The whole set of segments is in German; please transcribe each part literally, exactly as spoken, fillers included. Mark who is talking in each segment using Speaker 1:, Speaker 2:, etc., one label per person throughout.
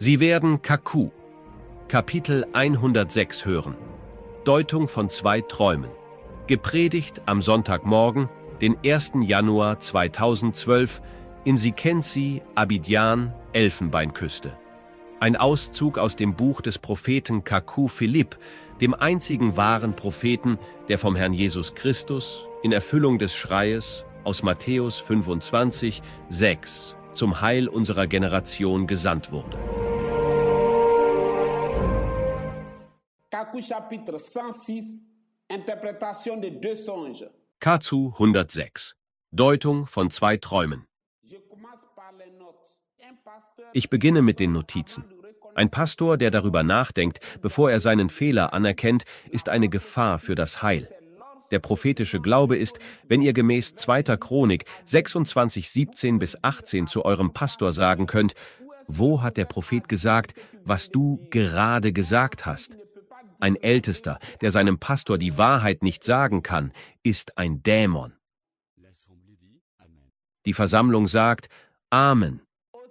Speaker 1: Sie werden Kaku, Kapitel hundertsechs hören. Deutung von zwei Träumen. Gepredigt am Sonntagmorgen, den ersten Januar zweitausendzwölf, in Sikensi, Abidjan, Elfenbeinküste. Ein Auszug aus dem Buch des Propheten Kaku Philipp, dem einzigen wahren Propheten, der vom Herrn Jesus Christus in Erfüllung des Schreies aus Matthäus fünfundzwanzig, sechs zum Heil unserer Generation gesandt wurde.
Speaker 2: Kaku chapitre cent six, Interprétation des deux songes.
Speaker 1: Kazu hundertsechs. Deutung von zwei Träumen. Ich beginne mit den Notizen. Ein Pastor, der darüber nachdenkt, bevor er seinen Fehler anerkennt, ist eine Gefahr für das Heil. Der prophetische Glaube ist, wenn ihr gemäß zweiter Chronik sechsundzwanzig, siebzehn bis achtzehn zu eurem Pastor sagen könnt, wo hat der Prophet gesagt, was du gerade gesagt hast? Ein Ältester, der seinem Pastor die Wahrheit nicht sagen kann, ist ein Dämon. Die Versammlung sagt Amen.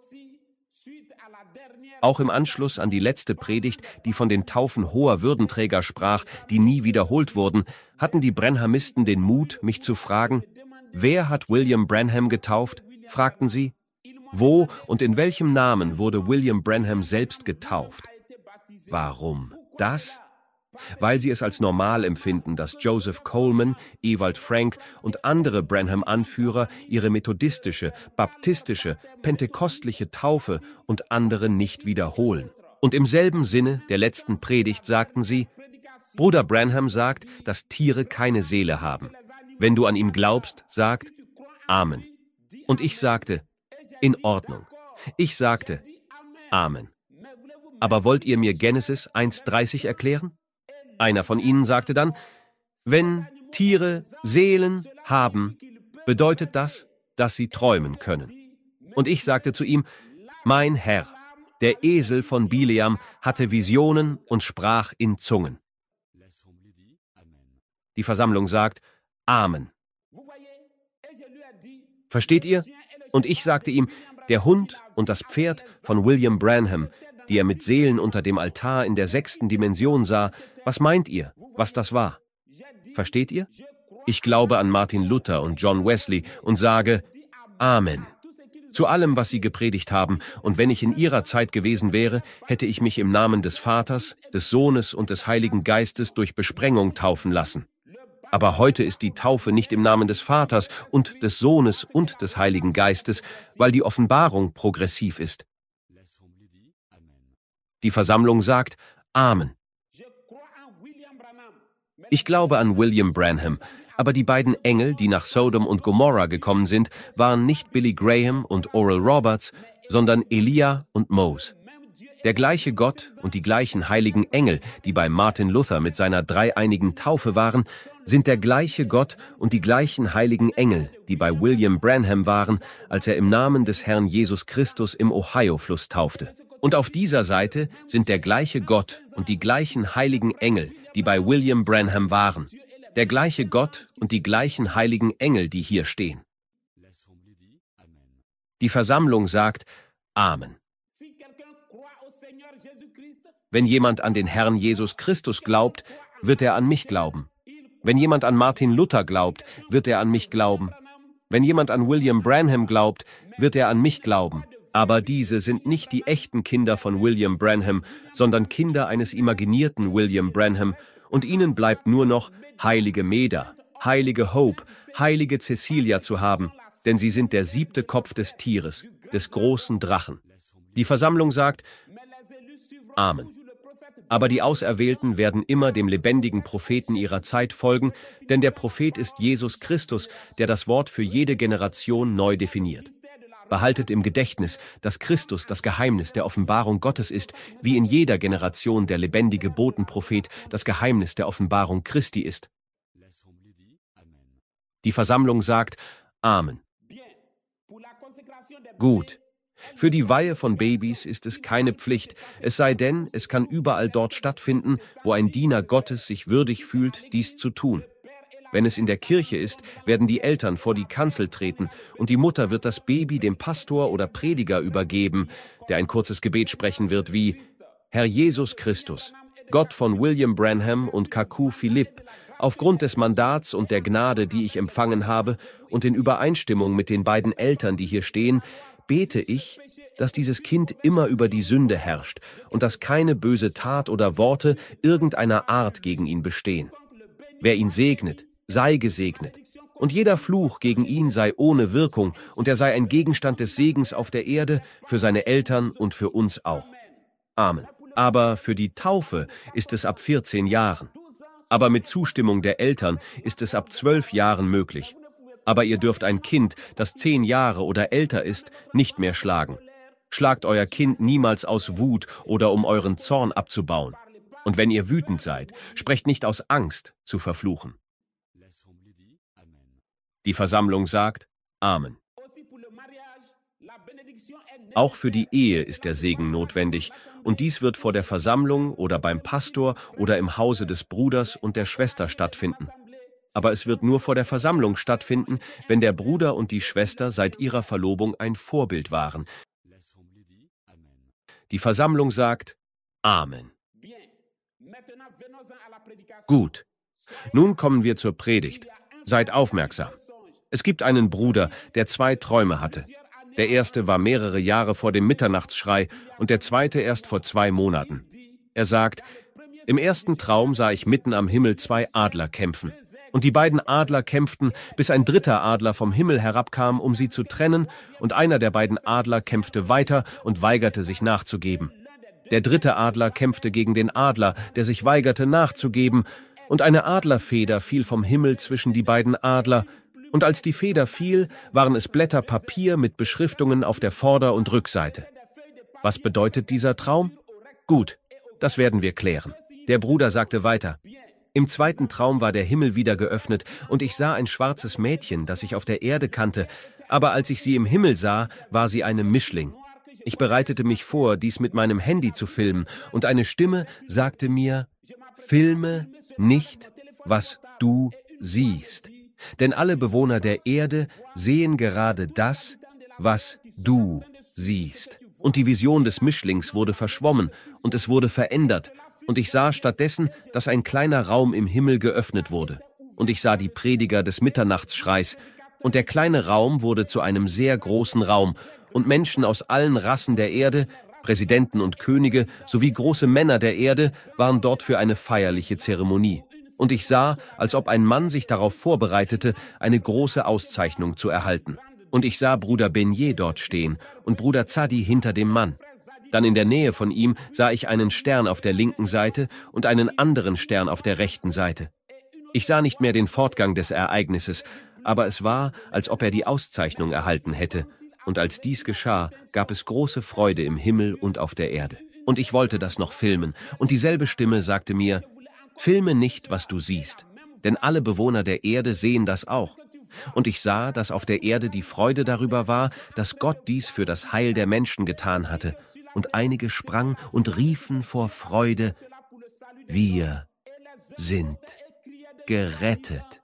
Speaker 1: Auch im Anschluss an die letzte Predigt, die von den Taufen hoher Würdenträger sprach, die nie wiederholt wurden, hatten die Branhamisten den Mut, mich zu fragen, wer hat William Branham getauft? Fragten sie. Wo und in welchem Namen wurde William Branham selbst getauft? Warum das? Weil sie es als normal empfinden, dass Joseph Coleman, Ewald Frank und andere Branham-Anführer ihre methodistische, baptistische, pentekostliche Taufe und andere nicht wiederholen. Und im selben Sinne der letzten Predigt sagten sie, Bruder Branham sagt, dass Tiere keine Seele haben. Wenn du an ihm glaubst, sagt Amen. Und ich sagte, in Ordnung. Ich sagte, Amen. Aber wollt ihr mir Genesis eins dreißig erklären? Einer von ihnen sagte dann, wenn Tiere Seelen haben, bedeutet das, dass sie träumen können. Und ich sagte zu ihm, mein Herr, der Esel von Bileam hatte Visionen und sprach in Zungen. Die Versammlung sagt, Amen. Versteht ihr? Und ich sagte ihm, der Hund und das Pferd von William Branham, die er mit Seelen unter dem Altar in der sechsten Dimension sah, was meint ihr, was das war? Versteht ihr? Ich glaube an Martin Luther und John Wesley und sage Amen. Zu allem, was sie gepredigt haben, und wenn ich in ihrer Zeit gewesen wäre, hätte ich mich im Namen des Vaters, des Sohnes und des Heiligen Geistes durch Besprengung taufen lassen. Aber heute ist die Taufe nicht im Namen des Vaters und des Sohnes und des Heiligen Geistes, weil die Offenbarung progressiv ist. Die Versammlung sagt Amen. Ich glaube an William Branham, aber die beiden Engel, die nach Sodom und Gomorra gekommen sind, waren nicht Billy Graham und Oral Roberts, sondern Elia und Mose. Der gleiche Gott und die gleichen heiligen Engel, die bei Martin Luther mit seiner dreieinigen Taufe waren, sind der gleiche Gott und die gleichen heiligen Engel, die bei William Branham waren, als er im Namen des Herrn Jesus Christus im Ohio-Fluss taufte. Und auf dieser Seite sind der gleiche Gott und die gleichen heiligen Engel, die bei William Branham waren. Der gleiche Gott und die gleichen heiligen Engel, die hier stehen. Die Versammlung sagt Amen. Wenn jemand an den Herrn Jesus Christus glaubt, wird er an mich glauben. Wenn jemand an Martin Luther glaubt, wird er an mich glauben. Wenn jemand an William Branham glaubt, wird er an mich glauben. Aber diese sind nicht die echten Kinder von William Branham, sondern Kinder eines imaginierten William Branham, und ihnen bleibt nur noch heilige Meda, heilige Hope, heilige Cecilia zu haben, denn sie sind der siebte Kopf des Tieres, des großen Drachen. Die Versammlung sagt Amen. Aber die Auserwählten werden immer dem lebendigen Propheten ihrer Zeit folgen, denn der Prophet ist Jesus Christus, der das Wort für jede Generation neu definiert. Behaltet im Gedächtnis, dass Christus das Geheimnis der Offenbarung Gottes ist, wie in jeder Generation der lebendige Botenprophet das Geheimnis der Offenbarung Christi ist. Die Versammlung sagt Amen. Gut. Für die Weihe von Babys ist es keine Pflicht, es sei denn, es kann überall dort stattfinden, wo ein Diener Gottes sich würdig fühlt, dies zu tun. Wenn es in der Kirche ist, werden die Eltern vor die Kanzel treten und die Mutter wird das Baby dem Pastor oder Prediger übergeben, der ein kurzes Gebet sprechen wird wie: Herr Jesus Christus, Gott von William Branham und Kaku Philipp, aufgrund des Mandats und der Gnade, die ich empfangen habe, und in Übereinstimmung mit den beiden Eltern, die hier stehen, bete ich, dass dieses Kind immer über die Sünde herrscht und dass keine böse Tat oder Worte irgendeiner Art gegen ihn bestehen. Wer ihn segnet, sei gesegnet. Und jeder Fluch gegen ihn sei ohne Wirkung und er sei ein Gegenstand des Segens auf der Erde für seine Eltern und für uns auch. Amen. Aber für die Taufe ist es ab vierzehn Jahren. Aber mit Zustimmung der Eltern ist es ab zwölf Jahren möglich. Aber ihr dürft ein Kind, das zehn Jahre oder älter ist, nicht mehr schlagen. Schlagt euer Kind niemals aus Wut oder um euren Zorn abzubauen. Und wenn ihr wütend seid, sprecht nicht aus Angst zu verfluchen. Die Versammlung sagt Amen. Auch für die Ehe ist der Segen notwendig, und dies wird vor der Versammlung oder beim Pastor oder im Hause des Bruders und der Schwester stattfinden. Aber es wird nur vor der Versammlung stattfinden, wenn der Bruder und die Schwester seit ihrer Verlobung ein Vorbild waren. Die Versammlung sagt Amen. Gut, nun kommen wir zur Predigt. Seid aufmerksam. Es gibt einen Bruder, der zwei Träume hatte. Der erste war mehrere Jahre vor dem Mitternachtsschrei und der zweite erst vor zwei Monaten. Er sagt, im ersten Traum sah ich mitten am Himmel zwei Adler kämpfen. Und die beiden Adler kämpften, bis ein dritter Adler vom Himmel herabkam, um sie zu trennen, und einer der beiden Adler kämpfte weiter und weigerte sich nachzugeben. Der dritte Adler kämpfte gegen den Adler, der sich weigerte nachzugeben, und eine Adlerfeder fiel vom Himmel zwischen die beiden Adler, und als die Feder fiel, waren es Blätter Papier mit Beschriftungen auf der Vorder- und Rückseite. Was bedeutet dieser Traum? Gut, das werden wir klären. Der Bruder sagte weiter: Im zweiten Traum war der Himmel wieder geöffnet, und ich sah ein schwarzes Mädchen, das ich auf der Erde kannte, aber als ich sie im Himmel sah, war sie eine Mischling. Ich bereitete mich vor, dies mit meinem Handy zu filmen, und eine Stimme sagte mir: Filme nicht, was du siehst. Denn alle Bewohner der Erde sehen gerade das, was du siehst. Und die Vision des Mischlings wurde verschwommen und es wurde verändert. Und ich sah stattdessen, dass ein kleiner Raum im Himmel geöffnet wurde. Und ich sah die Prediger des Mitternachtsschreis. Und der kleine Raum wurde zu einem sehr großen Raum. Und Menschen aus allen Rassen der Erde, Präsidenten und Könige sowie große Männer der Erde waren dort für eine feierliche Zeremonie. Und ich sah, als ob ein Mann sich darauf vorbereitete, eine große Auszeichnung zu erhalten. Und ich sah Bruder Beignet dort stehen und Bruder Zadi hinter dem Mann. Dann in der Nähe von ihm sah ich einen Stern auf der linken Seite und einen anderen Stern auf der rechten Seite. Ich sah nicht mehr den Fortgang des Ereignisses, aber es war, als ob er die Auszeichnung erhalten hätte. Und als dies geschah, gab es große Freude im Himmel und auf der Erde. Und ich wollte das noch filmen, und dieselbe Stimme sagte mir: Filme nicht, was du siehst, denn alle Bewohner der Erde sehen das auch. Und ich sah, dass auf der Erde die Freude darüber war, dass Gott dies für das Heil der Menschen getan hatte. Und einige sprangen und riefen vor Freude: Wir sind gerettet.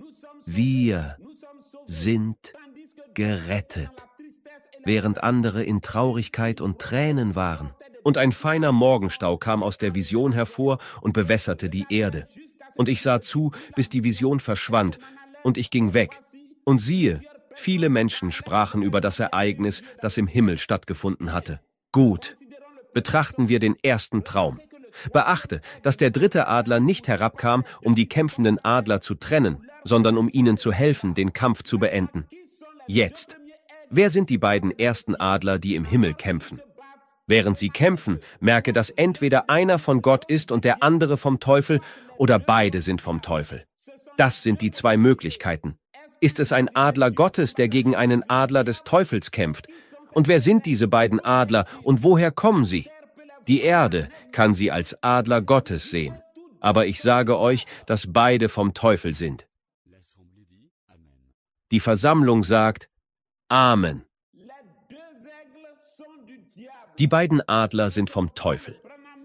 Speaker 1: Wir sind gerettet. Während andere in Traurigkeit und Tränen waren. Und ein feiner Morgenstau kam aus der Vision hervor und bewässerte die Erde. Und ich sah zu, bis die Vision verschwand, und ich ging weg. Und siehe, viele Menschen sprachen über das Ereignis, das im Himmel stattgefunden hatte. Gut, betrachten wir den ersten Traum. Beachte, dass der dritte Adler nicht herabkam, um die kämpfenden Adler zu trennen, sondern um ihnen zu helfen, den Kampf zu beenden. Jetzt, wer sind die beiden ersten Adler, die im Himmel kämpfen? Während sie kämpfen, merke, dass entweder einer von Gott ist und der andere vom Teufel oder beide sind vom Teufel. Das sind die zwei Möglichkeiten. Ist es ein Adler Gottes, der gegen einen Adler des Teufels kämpft? Und wer sind diese beiden Adler und woher kommen sie? Die Erde kann sie als Adler Gottes sehen. Aber ich sage euch, dass beide vom Teufel sind. Die Versammlung sagt Amen. Die beiden Adler sind vom Teufel.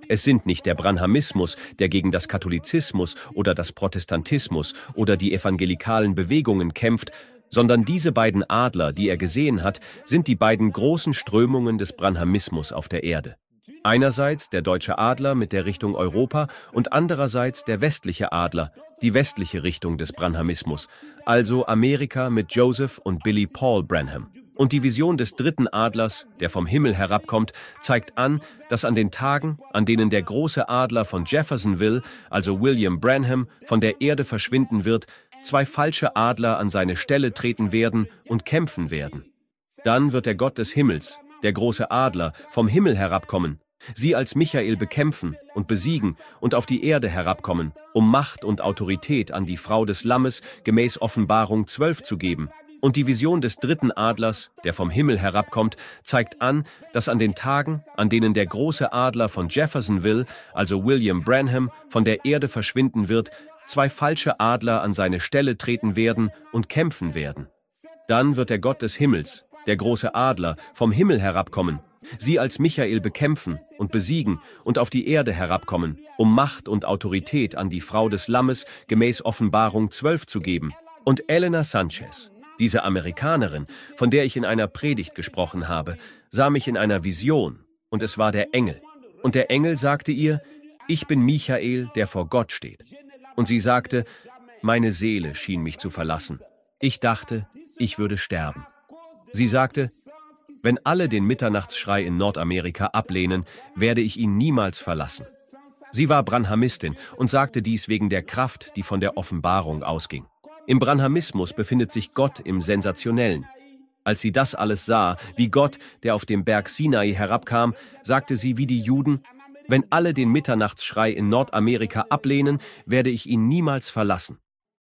Speaker 1: Es sind nicht der Branhamismus, der gegen das Katholizismus oder das Protestantismus oder die evangelikalen Bewegungen kämpft, sondern diese beiden Adler, die er gesehen hat, sind die beiden großen Strömungen des Branhamismus auf der Erde. Einerseits der deutsche Adler mit der Richtung Europa und andererseits der westliche Adler, die westliche Richtung des Branhamismus, also Amerika mit Joseph und Billy Paul Branham. Und die Vision des dritten Adlers, der vom Himmel herabkommt, zeigt an, dass an den Tagen, an denen der große Adler von Jeffersonville, also William Branham, von der Erde verschwinden wird, zwei falsche Adler an seine Stelle treten werden und kämpfen werden. Dann wird der Gott des Himmels, der große Adler, vom Himmel herabkommen, sie als Michael bekämpfen und besiegen und auf die Erde herabkommen, um Macht und Autorität an die Frau des Lammes gemäß Offenbarung zwölf zu geben. Und die Vision des dritten Adlers, der vom Himmel herabkommt, zeigt an, dass an den Tagen, an denen der große Adler von Jeffersonville, also William Branham, von der Erde verschwinden wird, zwei falsche Adler an seine Stelle treten werden und kämpfen werden. Dann wird der Gott des Himmels, der große Adler, vom Himmel herabkommen, sie als Michael bekämpfen und besiegen und auf die Erde herabkommen, um Macht und Autorität an die Frau des Lammes gemäß Offenbarung zwölf zu geben. Und Elena Sanchez, diese Amerikanerin, von der ich in einer Predigt gesprochen habe, sah mich in einer Vision, und es war der Engel. Und der Engel sagte ihr, ich bin Michael, der vor Gott steht. Und sie sagte, meine Seele schien mich zu verlassen. Ich dachte, ich würde sterben. Sie sagte, wenn alle den Mitternachtsschrei in Nordamerika ablehnen, werde ich ihn niemals verlassen. Sie war Branhamistin und sagte dies wegen der Kraft, die von der Offenbarung ausging. Im Branhamismus befindet sich Gott im Sensationellen. Als sie das alles sah, wie Gott, der auf dem Berg Sinai herabkam, sagte sie wie die Juden, wenn alle den Mitternachtsschrei in Nordamerika ablehnen, werde ich ihn niemals verlassen.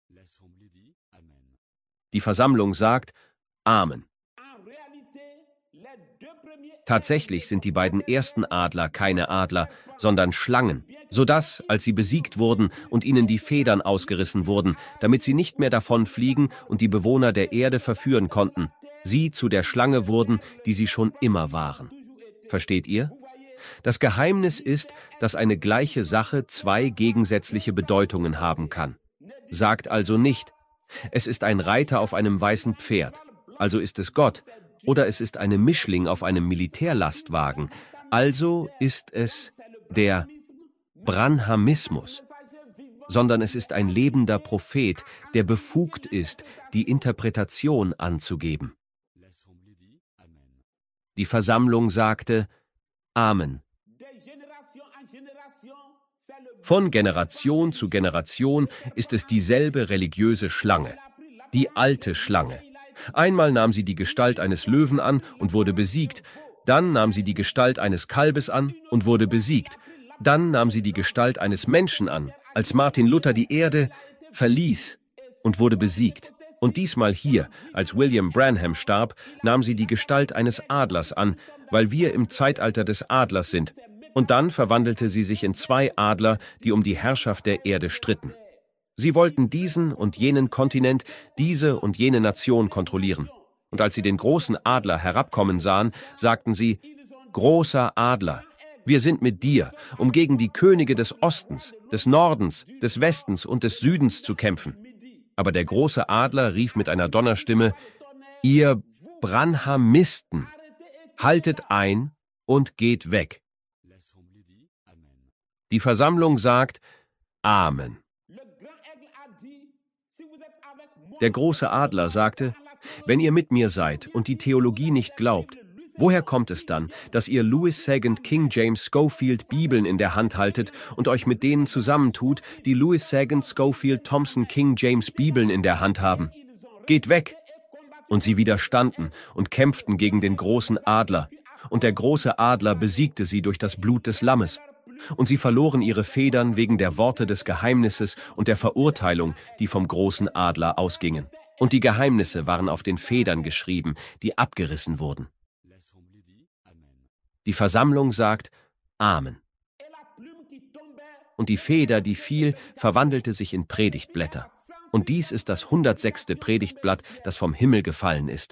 Speaker 1: Die Versammlung sagt, Amen. Tatsächlich sind die beiden ersten Adler keine Adler, sondern Schlangen, sodass, als sie besiegt wurden und ihnen die Federn ausgerissen wurden, damit sie nicht mehr davonfliegen und die Bewohner der Erde verführen konnten, sie zu der Schlange wurden, die sie schon immer waren. Versteht ihr? Das Geheimnis ist, dass eine gleiche Sache zwei gegensätzliche Bedeutungen haben kann. Sagt also nicht, es ist ein Reiter auf einem weißen Pferd, also ist es Gott, oder es ist eine Mischling auf einem Militärlastwagen, also ist es der Branhamismus, sondern es ist ein lebender Prophet, der befugt ist, die Interpretation anzugeben. Die Versammlung sagte, Amen. Von Generation zu Generation ist es dieselbe religiöse Schlange, die alte Schlange. Einmal nahm sie die Gestalt eines Löwen an und wurde besiegt, dann nahm sie die Gestalt eines Kalbes an und wurde besiegt, dann nahm sie die Gestalt eines Menschen an, als Martin Luther die Erde verließ und wurde besiegt. Und diesmal hier, als William Branham starb, nahm sie die Gestalt eines Adlers an, weil wir im Zeitalter des Adlers sind. Und dann verwandelte sie sich in zwei Adler, die um die Herrschaft der Erde stritten. Sie wollten diesen und jenen Kontinent, diese und jene Nation kontrollieren. Und als sie den großen Adler herabkommen sahen, sagten sie, großer Adler, wir sind mit dir, um gegen die Könige des Ostens, des Nordens, des Westens und des Südens zu kämpfen. Aber der große Adler rief mit einer Donnerstimme, ihr Branhamisten, haltet ein und geht weg. Die Versammlung sagt, Amen. Der große Adler sagte, wenn ihr mit mir seid und die Theologie nicht glaubt, woher kommt es dann, dass ihr Louis Sagant King James Schofield Bibeln in der Hand haltet und euch mit denen zusammentut, die Louis Sagant Schofield Thompson King James Bibeln in der Hand haben? Geht weg! Und sie widerstanden und kämpften gegen den großen Adler, und der große Adler besiegte sie durch das Blut des Lammes. Und sie verloren ihre Federn wegen der Worte des Geheimnisses und der Verurteilung, die vom großen Adler ausgingen. Und die Geheimnisse waren auf den Federn geschrieben, die abgerissen wurden. Die Versammlung sagt Amen. Und die Feder, die fiel, verwandelte sich in Predigtblätter. Und dies ist das hundertsechste Predigtblatt, das vom Himmel gefallen ist.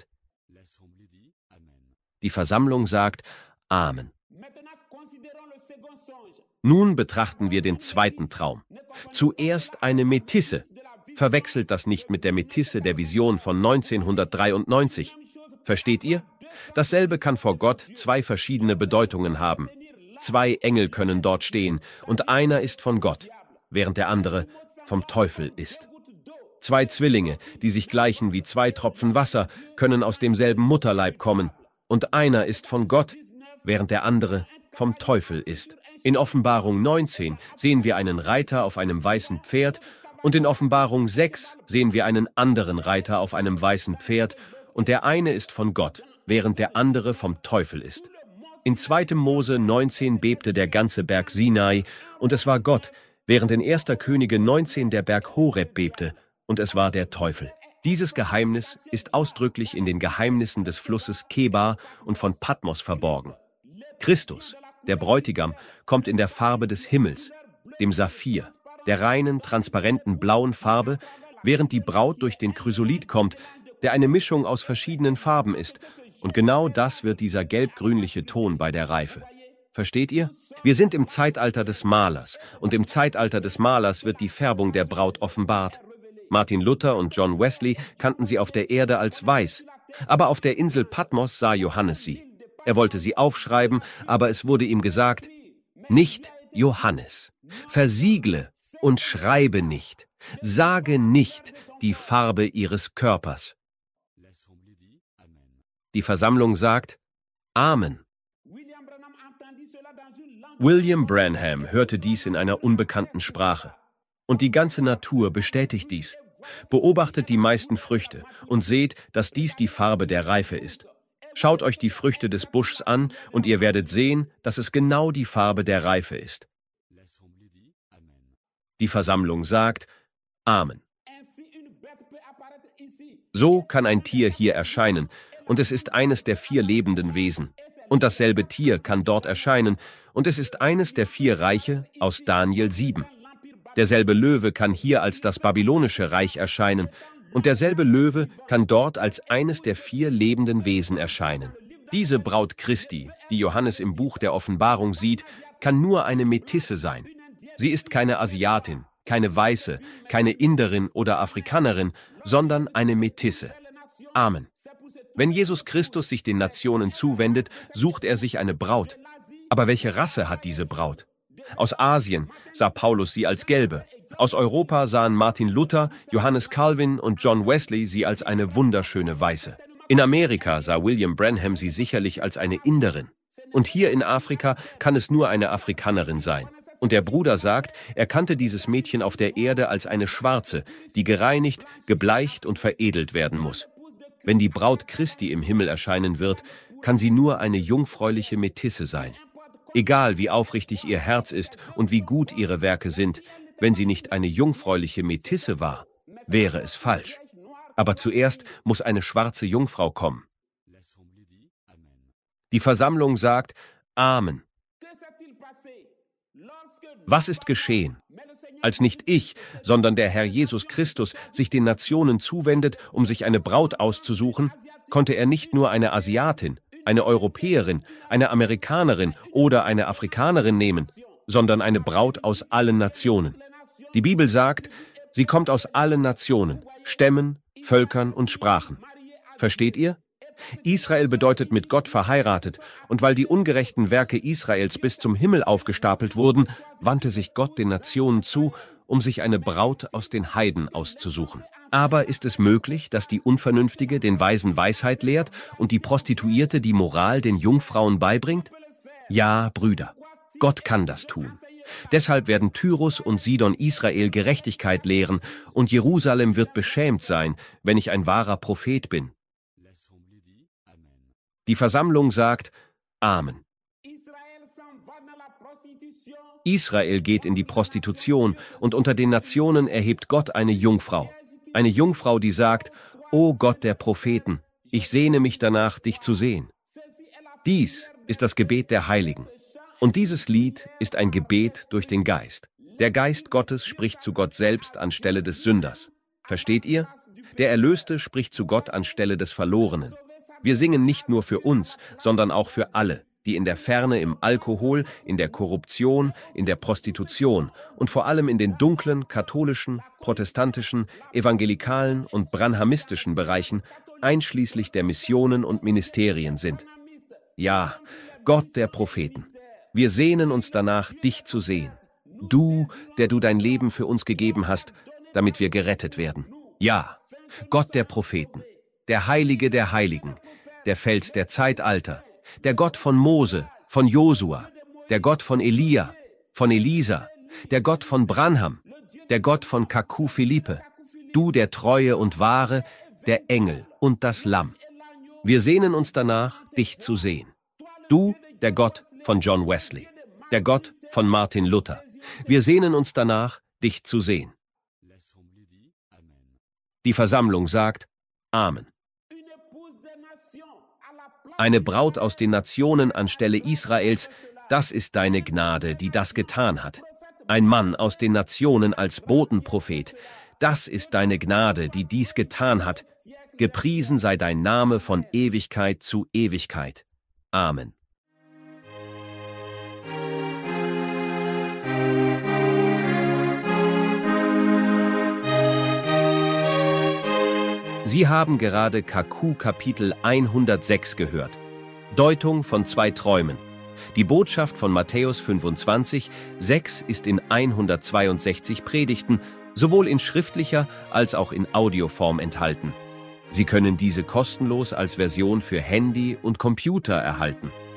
Speaker 1: Die Versammlung sagt Amen. Nun betrachten wir den zweiten Traum. Zuerst eine Metisse. Verwechselt das nicht mit der Metisse der Vision von neunzehnhundertdreiundneunzig. Versteht ihr? Dasselbe kann vor Gott zwei verschiedene Bedeutungen haben. Zwei Engel können dort stehen, und einer ist von Gott, während der andere vom Teufel ist. Zwei Zwillinge, die sich gleichen wie zwei Tropfen Wasser, können aus demselben Mutterleib kommen, und einer ist von Gott, während der andere vom Teufel ist. In Offenbarung neunzehn sehen wir einen Reiter auf einem weißen Pferd, und in Offenbarung sechs sehen wir einen anderen Reiter auf einem weißen Pferd, und der eine ist von Gott, während der andere vom Teufel ist. In zweiter Mose neunzehn bebte der ganze Berg Sinai, und es war Gott, während in erster Könige neunzehn der Berg Horeb bebte, und es war der Teufel. Dieses Geheimnis ist ausdrücklich in den Geheimnissen des Flusses Kebar und von Patmos verborgen. Christus, der Bräutigam, kommt in der Farbe des Himmels, dem Saphir, der reinen, transparenten blauen Farbe, während die Braut durch den Chrysolit kommt, der eine Mischung aus verschiedenen Farben ist. Und genau das wird dieser gelb-grünliche Ton bei der Reife. Versteht ihr? Wir sind im Zeitalter des Malers, und im Zeitalter des Malers wird die Färbung der Braut offenbart. Martin Luther und John Wesley kannten sie auf der Erde als weiß, aber auf der Insel Patmos sah Johannes sie. Er wollte sie aufschreiben, aber es wurde ihm gesagt, nicht Johannes, versiegle und schreibe nicht, sage nicht die Farbe ihres Körpers. Die Versammlung sagt, Amen. William Branham hörte dies in einer unbekannten Sprache. Und die ganze Natur bestätigt dies. Beobachtet die meisten Früchte und seht, dass dies die Farbe der Reife ist. Schaut euch die Früchte des Buschs an und ihr werdet sehen, dass es genau die Farbe der Reife ist. Die Versammlung sagt, Amen. So kann ein Tier hier erscheinen, und es ist eines der vier lebenden Wesen. Und dasselbe Tier kann dort erscheinen, und es ist eines der vier Reiche aus Daniel sieben. Derselbe Löwe kann hier als das babylonische Reich erscheinen, und derselbe Löwe kann dort als eines der vier lebenden Wesen erscheinen. Diese Braut Christi, die Johannes im Buch der Offenbarung sieht, kann nur eine Metisse sein. Sie ist keine Asiatin, keine Weiße, keine Inderin oder Afrikanerin, sondern eine Metisse. Amen. Wenn Jesus Christus sich den Nationen zuwendet, sucht er sich eine Braut. Aber welche Rasse hat diese Braut? Aus Asien sah Paulus sie als gelbe. Aus Europa sahen Martin Luther, Johannes Calvin und John Wesley sie als eine wunderschöne Weiße. In Amerika sah William Branham sie sicherlich als eine Inderin. Und hier in Afrika kann es nur eine Afrikanerin sein. Und der Bruder sagt, er kannte dieses Mädchen auf der Erde als eine Schwarze, die gereinigt, gebleicht und veredelt werden muss. Wenn die Braut Christi im Himmel erscheinen wird, kann sie nur eine jungfräuliche Metisse sein. Egal wie aufrichtig ihr Herz ist und wie gut ihre Werke sind, wenn sie nicht eine jungfräuliche Metisse war, wäre es falsch. Aber zuerst muss eine schwarze Jungfrau kommen. Die Versammlung sagt, Amen. Was ist geschehen? Als nicht ich, sondern der Herr Jesus Christus sich den Nationen zuwendet, um sich eine Braut auszusuchen, konnte er nicht nur eine Asiatin, eine Europäerin, eine Amerikanerin oder eine Afrikanerin nehmen, sondern eine Braut aus allen Nationen. Die Bibel sagt, sie kommt aus allen Nationen, Stämmen, Völkern und Sprachen. Versteht ihr? Israel bedeutet mit Gott verheiratet, und weil die ungerechten Werke Israels bis zum Himmel aufgestapelt wurden, wandte sich Gott den Nationen zu, um sich eine Braut aus den Heiden auszusuchen. Aber ist es möglich, dass die Unvernünftige den Weisen Weisheit lehrt und die Prostituierte die Moral den Jungfrauen beibringt? Ja, Brüder, Gott kann das tun. Deshalb werden Tyrus und Sidon Israel Gerechtigkeit lehren, und Jerusalem wird beschämt sein, wenn ich ein wahrer Prophet bin. Die Versammlung sagt, Amen. Israel geht in die Prostitution, und unter den Nationen erhebt Gott eine Jungfrau. Eine Jungfrau, die sagt, O Gott der Propheten, ich sehne mich danach, dich zu sehen. Dies ist das Gebet der Heiligen. Und dieses Lied ist ein Gebet durch den Geist. Der Geist Gottes spricht zu Gott selbst anstelle des Sünders. Versteht ihr? Der Erlöste spricht zu Gott anstelle des Verlorenen. Wir singen nicht nur für uns, sondern auch für alle, die in der Ferne im Alkohol, in der Korruption, in der Prostitution und vor allem in den dunklen, katholischen, protestantischen, evangelikalen und branhamistischen Bereichen, einschließlich der Missionen und Ministerien sind. Ja, Gott der Propheten, wir sehnen uns danach, dich zu sehen. Du, der du dein Leben für uns gegeben hast, damit wir gerettet werden. Ja, Gott der Propheten, der Heilige der Heiligen, der Fels der Zeitalter, der Gott von Mose, von Josua, der Gott von Elia, von Elisa, der Gott von Branham, der Gott von Kaku Philippe, du der Treue und Wahre, der Engel und das Lamm. Wir sehnen uns danach, dich zu sehen. Du, der Gott von John Wesley, der Gott von Martin Luther. Wir sehnen uns danach, dich zu sehen. Die Versammlung sagt Amen. Eine Braut aus den Nationen anstelle Israels, das ist deine Gnade, die das getan hat. Ein Mann aus den Nationen als Botenprophet, das ist deine Gnade, die dies getan hat. Gepriesen sei dein Name von Ewigkeit zu Ewigkeit. Amen. Sie haben gerade Kaku Kapitel hundertsechs gehört. Deutung von zwei Träumen. Die Botschaft von Matthäus fünfundzwanzig, sechs ist in hundertzweiundsechzig Predigten, sowohl in schriftlicher als auch in Audioform enthalten. Sie können diese kostenlos als Version für Handy und Computer erhalten.